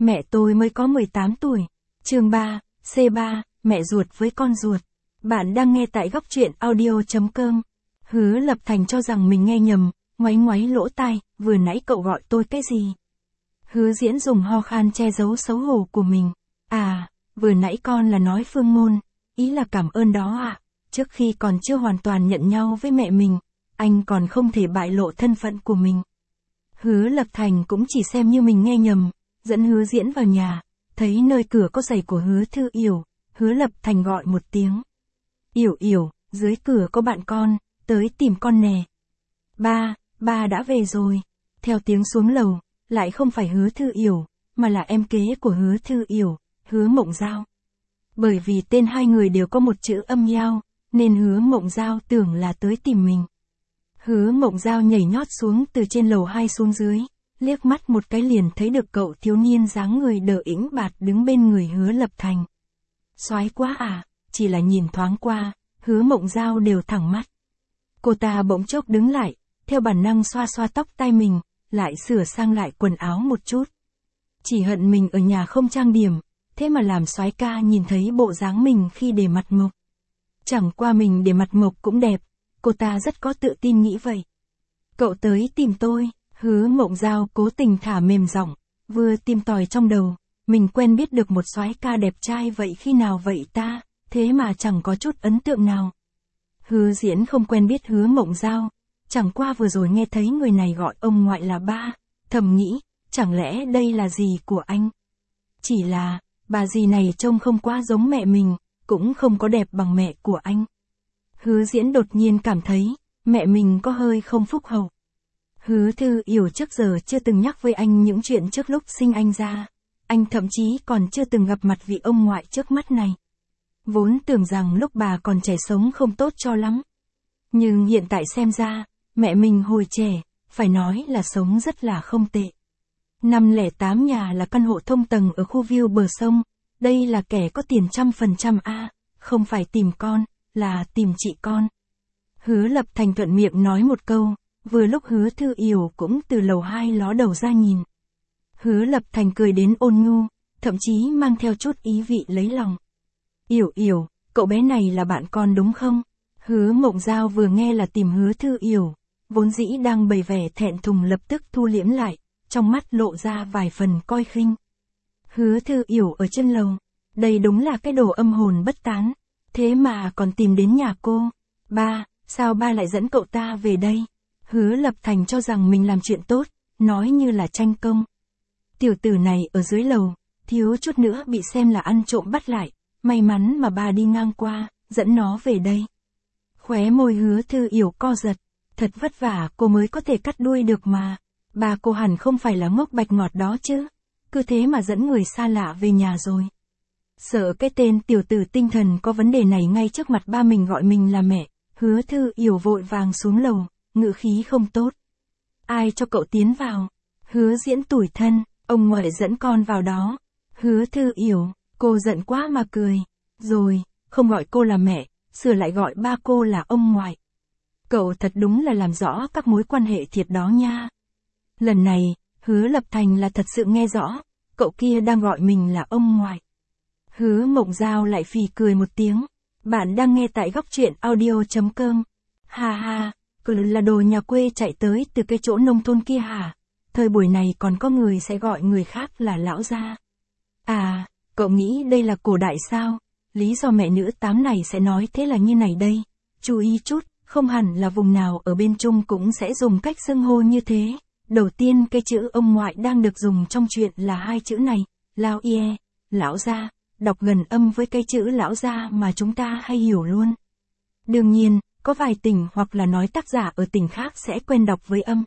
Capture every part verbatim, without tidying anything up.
Mẹ tôi mới có mười tám tuổi. Chương ba, C ba, mẹ ruột với con ruột. Bạn đang nghe tại góc truyện audio.com. Hứa Lập Thành cho rằng mình nghe nhầm, ngoáy ngoáy lỗ tai, vừa nãy cậu gọi tôi cái gì? Hứa Diễn dùng ho khan che giấu xấu hổ của mình. À, vừa nãy con là nói Phương Ngôn, ý là cảm ơn đó ạ. À. Trước khi còn chưa hoàn toàn nhận nhau với mẹ mình, anh còn không thể bại lộ thân phận của mình. Hứa Lập Thành cũng chỉ xem như mình nghe nhầm, dẫn Hứa Diễn vào nhà, thấy nơi cửa có giày của Hứa Thư Yểu, Hứa Lập Thành gọi một tiếng. Yểu Yểu, dưới cửa có bạn con, tới tìm con nè. Ba, ba đã về rồi. Theo tiếng xuống lầu, lại không phải Hứa Thư Yểu, mà là em kế của Hứa Thư Yểu, Hứa Mộng Giao. Bởi vì tên hai người đều có một chữ âm giao, nên Hứa Mộng Giao tưởng là tới tìm mình. Hứa Mộng Giao nhảy nhót xuống từ trên lầu hai xuống dưới, liếc mắt một cái liền thấy được cậu thiếu niên dáng người đờ ĩnh bạt đứng bên người Hứa Lập Thành. Soái quá à, chỉ là nhìn thoáng qua, Hứa Mộng Giao đều thẳng mắt. Cô ta bỗng chốc đứng lại, theo bản năng xoa xoa tóc tai mình, lại sửa sang lại quần áo một chút. Chỉ hận mình ở nhà không trang điểm, thế mà làm soái ca nhìn thấy bộ dáng mình khi để mặt mộc. Chẳng qua mình để mặt mộc cũng đẹp, cô ta rất có tự tin nghĩ vậy. Cậu tới tìm tôi, Hứa Mộng Giao cố tình thả mềm giọng, vừa tìm tòi trong đầu, mình quen biết được một soái ca đẹp trai vậy khi nào vậy ta, thế mà chẳng có chút ấn tượng nào. Hứa Diễn không quen biết Hứa Mộng Giao, chẳng qua vừa rồi nghe thấy người này gọi ông ngoại là ba, thầm nghĩ, chẳng lẽ đây là dì của anh? Chỉ là, bà dì này trông không quá giống mẹ mình, cũng không có đẹp bằng mẹ của anh. Hứa Diễn đột nhiên cảm thấy, mẹ mình có hơi không phúc hậu. Hứa Thư Yểu trước giờ chưa từng nhắc với anh những chuyện trước lúc sinh anh ra, anh thậm chí còn chưa từng gặp mặt vị ông ngoại trước mắt này. Vốn tưởng rằng lúc bà còn trẻ sống không tốt cho lắm. Nhưng hiện tại xem ra, mẹ mình hồi trẻ, phải nói là sống rất là không tệ. năm lẻ tám nhà là căn hộ thông tầng ở khu view bờ sông, đây là kẻ có tiền trăm phần trăm a, không phải tìm con, là tìm chị con. Hứa Lập Thành thuận miệng nói một câu, vừa lúc Hứa Thư Yểu cũng từ lầu hai ló đầu ra nhìn. Hứa Lập Thành cười đến ôn nhu, thậm chí mang theo chút ý vị lấy lòng. Yểu Yểu, cậu bé này là bạn con đúng không? Hứa Mộng Giao vừa nghe là tìm Hứa Thư Yểu, vốn dĩ đang bày vẻ thẹn thùng lập tức thu liễm lại, trong mắt lộ ra vài phần coi khinh. Hứa Thư Yểu ở trên lầu, đây đúng là cái đồ âm hồn bất tán, thế mà còn tìm đến nhà cô. Ba, sao ba lại dẫn cậu ta về đây? Hứa Lập Thành cho rằng mình làm chuyện tốt, nói như là tranh công. Tiểu tử này ở dưới lầu, thiếu chút nữa bị xem là ăn trộm bắt lại, may mắn mà ba đi ngang qua, dẫn nó về đây. Khóe môi Hứa Thư Yểu co giật, thật vất vả cô mới có thể cắt đuôi được mà. Ba cô hẳn không phải là ngốc bạch ngọt đó chứ, cứ thế mà dẫn người xa lạ về nhà rồi. Sợ cái tên tiểu tử tinh thần có vấn đề này ngay trước mặt ba mình gọi mình là mẹ, Hứa Thư Yểu vội vàng xuống lầu, ngữ khí không tốt. Ai cho cậu tiến vào? Hứa Diễn tủi thân, ông ngoại dẫn con vào đó. Hứa Thư Yểu, cô giận quá mà cười. Rồi, không gọi cô là mẹ, sửa lại gọi ba cô là ông ngoại. Cậu thật đúng là làm rõ các mối quan hệ thiệt đó nha. Lần này, Hứa Lập Thành là thật sự nghe rõ, cậu kia đang gọi mình là ông ngoại. Hứa Mộng Giao lại phì cười một tiếng. Bạn đang nghe tại góc truyện audio.com. Ha ha, cứ là đồ nhà quê chạy tới từ cái chỗ nông thôn kia hả? Thời buổi này còn có người sẽ gọi người khác là lão gia. À, cậu nghĩ đây là cổ đại sao? Lý do mẹ nữ tám này sẽ nói thế là như này đây. Chú ý chút, không hẳn là vùng nào ở bên Trung cũng sẽ dùng cách xưng hô như thế. Đầu tiên cái chữ ông ngoại đang được dùng trong chuyện là hai chữ này, lao ie, lão gia, đọc gần âm với cái chữ lão gia mà chúng ta hay hiểu luôn. Đương nhiên, có vài tỉnh hoặc là nói tác giả ở tỉnh khác sẽ quen đọc với âm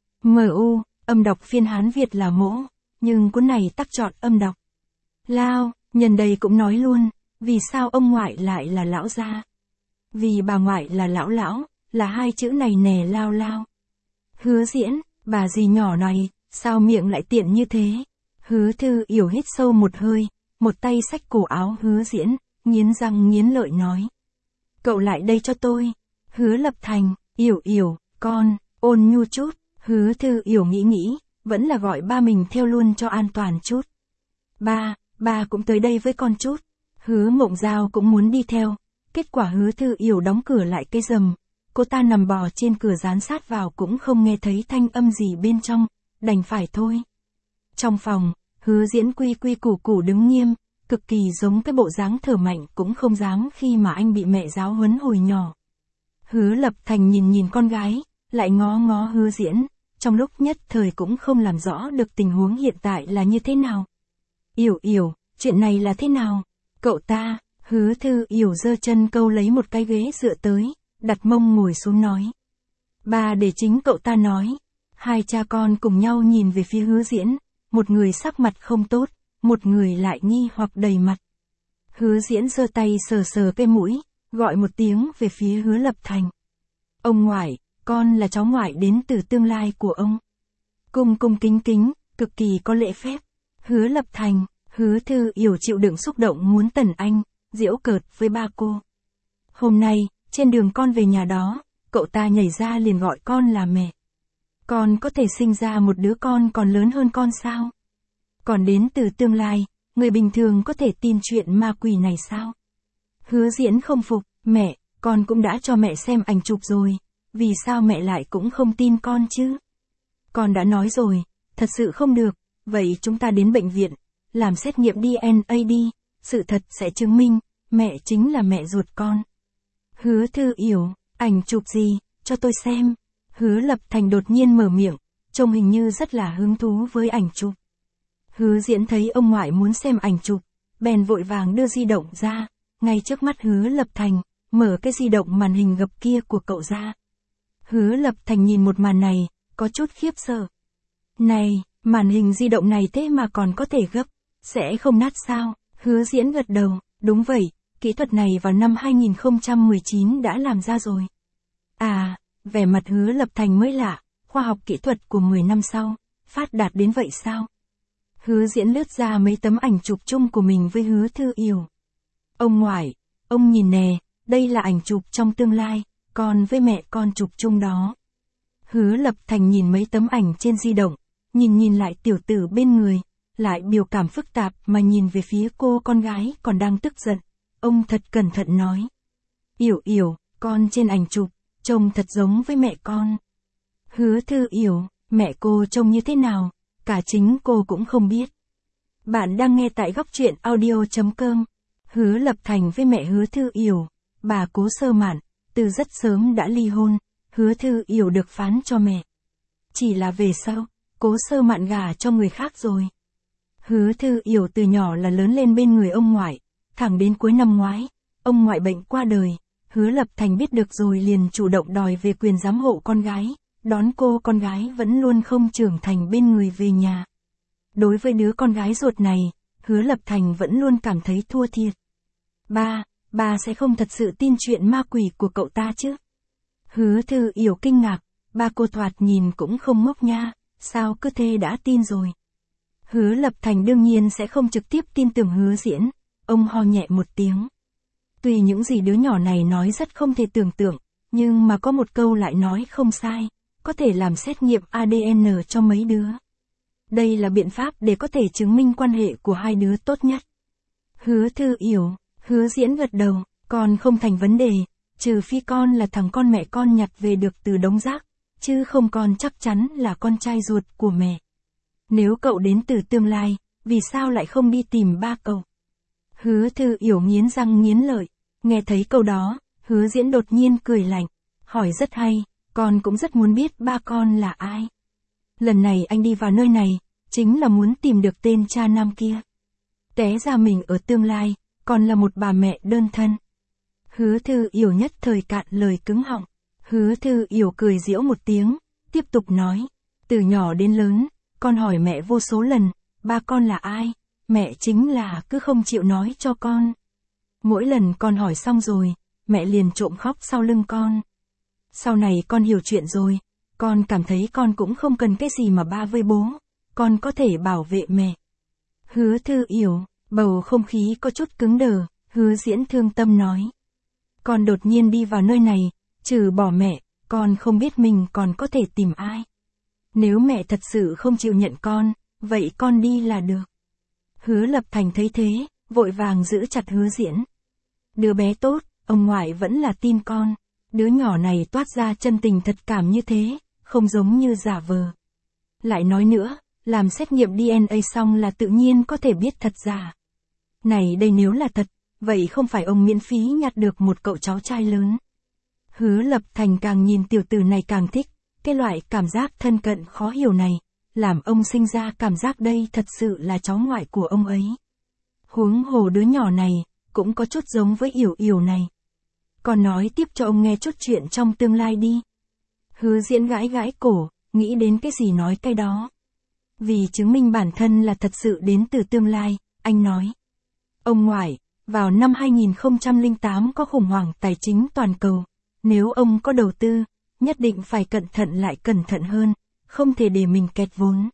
mu, âm đọc phiên Hán Việt là mỗ, nhưng cuốn này tắc chọn âm đọc lao, nhân đây cũng nói luôn, vì sao ông ngoại lại là lão gia? Vì bà ngoại là lão lão, là hai chữ này nè lao lao. Hứa Diễn, bà dì nhỏ này, sao miệng lại tiện như thế? Hứa Thư Yểu hít sâu một hơi, một tay xách cổ áo Hứa Diễn, nghiến răng nghiến lợi nói. Cậu lại đây cho tôi. Hứa Lập Thành, Yểu Yểu, con, ôn nhu chút. Hứa Thư Yểu nghĩ nghĩ, vẫn là gọi ba mình theo luôn cho an toàn chút. Ba, ba cũng tới đây với con chút. Hứa Mộng Giao cũng muốn đi theo. Kết quả Hứa Thư Yểu đóng cửa lại cái rầm. Cô ta nằm bò trên cửa dán sát vào cũng không nghe thấy thanh âm gì bên trong, đành phải thôi. Trong phòng, Hứa Diễn quy quy củ củ đứng nghiêm, cực kỳ giống cái bộ dáng thở mạnh cũng không dám khi mà anh bị mẹ giáo huấn hồi nhỏ. Hứa Lập Thành nhìn nhìn con gái, lại ngó ngó Hứa Diễn, trong lúc nhất thời cũng không làm rõ được tình huống hiện tại là như thế nào. Yểu Yểu, chuyện này là thế nào? Cậu ta, Hứa Thư Yểu giơ chân câu lấy một cái ghế dựa tới, đặt mông ngồi xuống nói. Ba để chính cậu ta nói. Hai cha con cùng nhau nhìn về phía Hứa Diễn, một người sắc mặt không tốt, một người lại nghi hoặc đầy mặt. Hứa Diễn giơ tay sờ sờ cái mũi, gọi một tiếng về phía Hứa Lập Thành. Ông ngoại, con là cháu ngoại đến từ tương lai của ông. Cung cung kính kính, cực kỳ có lễ phép. Hứa Lập Thành, Hứa Thư Yểu chịu đựng xúc động muốn tẩn anh, giễu cợt với ba cô. Hôm nay, trên đường con về nhà đó, cậu ta nhảy ra liền gọi con là mẹ. Con có thể sinh ra một đứa con còn lớn hơn con sao? Còn đến từ tương lai, người bình thường có thể tin chuyện ma quỷ này sao? Hứa Diễn không phục, mẹ, con cũng đã cho mẹ xem ảnh chụp rồi, vì sao mẹ lại cũng không tin con chứ? Con đã nói rồi, thật sự không được, vậy chúng ta đến bệnh viện, làm xét nghiệm đê en a đi, sự thật sẽ chứng minh, mẹ chính là mẹ ruột con. Hứa Thư Yểu, ảnh chụp gì, cho tôi xem. Hứa Lập Thành đột nhiên mở miệng, trông hình như rất là hứng thú với ảnh chụp. Hứa Diễn thấy ông ngoại muốn xem ảnh chụp, bèn vội vàng đưa di động ra, ngay trước mắt Hứa Lập Thành, mở cái di động màn hình gập kia của cậu ra. Hứa Lập Thành nhìn một màn này, có chút khiếp sợ. Này, màn hình di động này thế mà còn có thể gấp, sẽ không nát sao? Hứa Diễn gật đầu, đúng vậy, kỹ thuật này vào năm hai nghìn không trăm mười chín đã làm ra rồi. À, vẻ mặt Hứa Lập Thành mới lạ, khoa học kỹ thuật của mười năm sau, phát đạt đến vậy sao? Hứa Diễn lướt ra mấy tấm ảnh chụp chung của mình với Hứa Thư Yểu. Ông ngoại, ông nhìn nè, đây là ảnh chụp trong tương lai, con với mẹ con chụp chung đó. Hứa Lập Thành nhìn mấy tấm ảnh trên di động, nhìn nhìn lại tiểu tử bên người, lại biểu cảm phức tạp mà nhìn về phía cô con gái còn đang tức giận. Ông thật cẩn thận nói. Yểu Yểu, con trên ảnh chụp, trông thật giống với mẹ con. Hứa Thư Yểu, mẹ cô trông như thế nào, cả chính cô cũng không biết. Bạn đang nghe tại góc truyện audio chấm com. Hứa Lập Thành với mẹ Hứa Thư Yểu, bà Cố Sơ Mạn, từ rất sớm đã ly hôn, Hứa Thư Yểu được phán cho mẹ. Chỉ là về sau, Cố Sơ Mạn gả cho người khác rồi. Hứa Thư Yểu từ nhỏ là lớn lên bên người ông ngoại, thẳng đến cuối năm ngoái, ông ngoại bệnh qua đời, Hứa Lập Thành biết được rồi liền chủ động đòi về quyền giám hộ con gái, đón cô con gái vẫn luôn không trưởng thành bên người về nhà. Đối với đứa con gái ruột này, Hứa Lập Thành vẫn luôn cảm thấy thua thiệt. Ba, ba sẽ không thật sự tin chuyện ma quỷ của cậu ta chứ? Hứa Thư Yểu kinh ngạc, ba cô thoạt nhìn cũng không ngốc nha, sao cứ thế đã tin rồi. Hứa Lập Thành đương nhiên sẽ không trực tiếp tin tưởng Hứa Diễn, ông ho nhẹ một tiếng. Tuy những gì đứa nhỏ này nói rất không thể tưởng tượng, nhưng mà có một câu lại nói không sai, có thể làm xét nghiệm a đê en cho mấy đứa. Đây là biện pháp để có thể chứng minh quan hệ của hai đứa tốt nhất. Hứa Thư Yểu, Hứa Diễn gật đầu, con không thành vấn đề, trừ phi con là thằng con mẹ con nhặt về được từ đống rác, chứ không con chắc chắn là con trai ruột của mẹ. Nếu cậu đến từ tương lai, vì sao lại không đi tìm ba cậu? Hứa Thư Yểu nghiến răng nghiến lợi, nghe thấy câu đó, Hứa Diễn đột nhiên cười lạnh, hỏi rất hay, con cũng rất muốn biết ba con là ai. Lần này anh đi vào nơi này, chính là muốn tìm được tên cha nam kia. Té ra mình ở tương lai, còn là một bà mẹ đơn thân. Hứa Thư Yểu nhất thời cạn lời cứng họng. Hứa Thư Yểu cười giễu một tiếng, tiếp tục nói, từ nhỏ đến lớn, con hỏi mẹ vô số lần, ba con là ai, mẹ chính là cứ không chịu nói cho con. Mỗi lần con hỏi xong rồi, mẹ liền trộm khóc sau lưng con. Sau này con hiểu chuyện rồi, con cảm thấy con cũng không cần cái gì mà ba với bố, con có thể bảo vệ mẹ. Hứa Thư Yểu, bầu không khí có chút cứng đờ, Hứa Diễn thương tâm nói. Con đột nhiên đi vào nơi này, trừ bỏ mẹ, con không biết mình còn có thể tìm ai. Nếu mẹ thật sự không chịu nhận con, vậy con đi là được. Hứa Lập Thành thấy thế, vội vàng giữ chặt Hứa Diễn. Đứa bé tốt, ông ngoại vẫn là tin con. Đứa nhỏ này toát ra chân tình thật cảm như thế, không giống như giả vờ. Lại nói nữa, làm xét nghiệm đê en a xong là tự nhiên có thể biết thật giả. Này đây nếu là thật, vậy không phải ông miễn phí nhặt được một cậu cháu trai lớn. Hứa Lập Thành càng nhìn tiểu tử này càng thích, cái loại cảm giác thân cận khó hiểu này, làm ông sinh ra cảm giác đây thật sự là cháu ngoại của ông ấy. Huống hồ đứa nhỏ này, cũng có chút giống với Yểu Yểu này. Còn nói tiếp cho ông nghe chút chuyện trong tương lai đi. Hứa Diễn gãi gãi cổ, nghĩ đến cái gì nói cái đó. Vì chứng minh bản thân là thật sự đến từ tương lai, anh nói. Ông ngoại, vào năm hai nghìn không trăm lẻ tám có khủng hoảng tài chính toàn cầu. Nếu ông có đầu tư, nhất định phải cẩn thận lại cẩn thận hơn, không thể để mình kẹt vốn.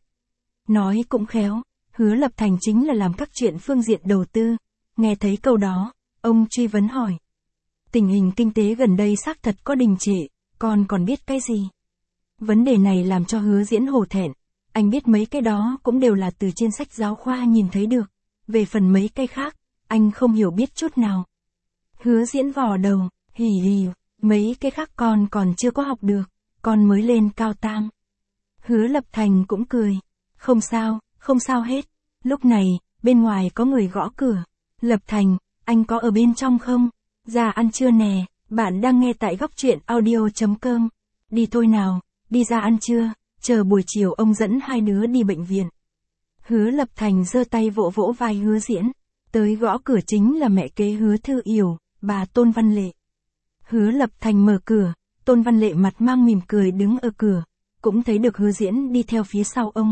Nói cũng khéo, Hứa Lập Thành chính là làm các chuyện phương diện đầu tư. Nghe thấy câu đó, ông truy vấn hỏi. Tình hình kinh tế gần đây xác thật có đình trệ, con còn biết cái gì? Vấn đề này làm cho Hứa Diễn hổ thẹn. Anh biết mấy cái đó cũng đều là từ trên sách giáo khoa nhìn thấy được. Về phần mấy cái khác, anh không hiểu biết chút nào. Hứa Diễn vò đầu, hì hì, mấy cái khác con còn chưa có học được, con mới lên cao tam. Hứa Lập Thành cũng cười. Không sao, không sao hết. Lúc này, bên ngoài có người gõ cửa. Lập Thành, anh có ở bên trong không? Ra ăn trưa nè, bạn đang nghe tại góc truyện audio.com. Đi thôi nào, đi ra ăn trưa, chờ buổi chiều ông dẫn hai đứa đi bệnh viện. Hứa Lập Thành giơ tay vỗ vỗ vai Hứa Diễn. Tới gõ cửa chính là mẹ kế Hứa Thư Yểu, bà Tôn Văn Lệ. Hứa Lập Thành mở cửa, Tôn Văn Lệ mặt mang mỉm cười đứng ở cửa, cũng thấy được Hứa Diễn đi theo phía sau ông.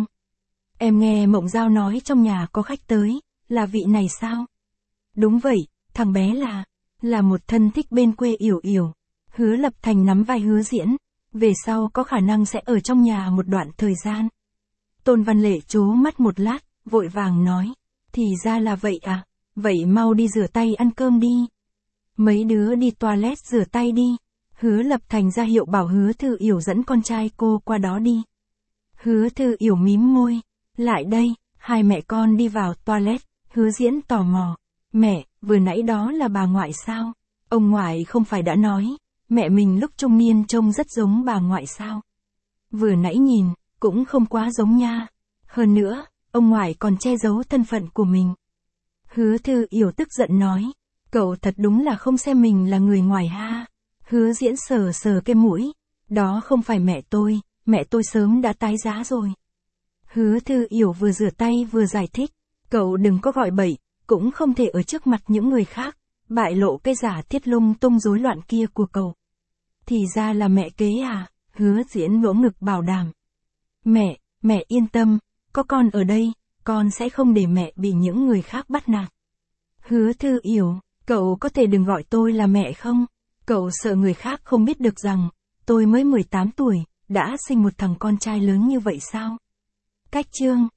Em nghe Mộng Giao nói trong nhà có khách tới, là vị này sao? Đúng vậy, thằng bé là, là một thân thích bên quê Yểu Yểu. Hứa Lập Thành nắm vai Hứa Diễn, về sau có khả năng sẽ ở trong nhà một đoạn thời gian. Tôn Văn Lệ trố mắt một lát, vội vàng nói, thì ra là vậy à, vậy mau đi rửa tay ăn cơm đi. Mấy đứa đi toilet rửa tay đi. Hứa Lập Thành ra hiệu bảo Hứa Thư Yểu dẫn con trai cô qua đó đi. Hứa Thư Yểu mím môi, lại đây, hai mẹ con đi vào toilet. Hứa Diễn tò mò, mẹ, vừa nãy đó là bà ngoại sao? Ông ngoại không phải đã nói, mẹ mình lúc trung niên trông rất giống bà ngoại sao? Vừa nãy nhìn, cũng không quá giống nha. Hơn nữa, ông ngoại còn che giấu thân phận của mình. Hứa Thư Yểu tức giận nói, cậu thật đúng là không xem mình là người ngoài ha. Hứa Diễn sờ sờ cái mũi, đó không phải mẹ tôi, mẹ tôi sớm đã tái giá rồi. Hứa Thư Yểu vừa rửa tay vừa giải thích, cậu đừng có gọi bậy, cũng không thể ở trước mặt những người khác, bại lộ cái giả thiết lung tung rối loạn kia của cậu. Thì ra là mẹ kế à? Hứa Diễn vỗ ngực bảo đảm. Mẹ, mẹ yên tâm, có con ở đây, con sẽ không để mẹ bị những người khác bắt nạt. Hứa Thư Yểu, cậu có thể đừng gọi tôi là mẹ không? Cậu sợ người khác không biết được rằng, tôi mới mười tám tuổi, đã sinh một thằng con trai lớn như vậy sao? Cách chương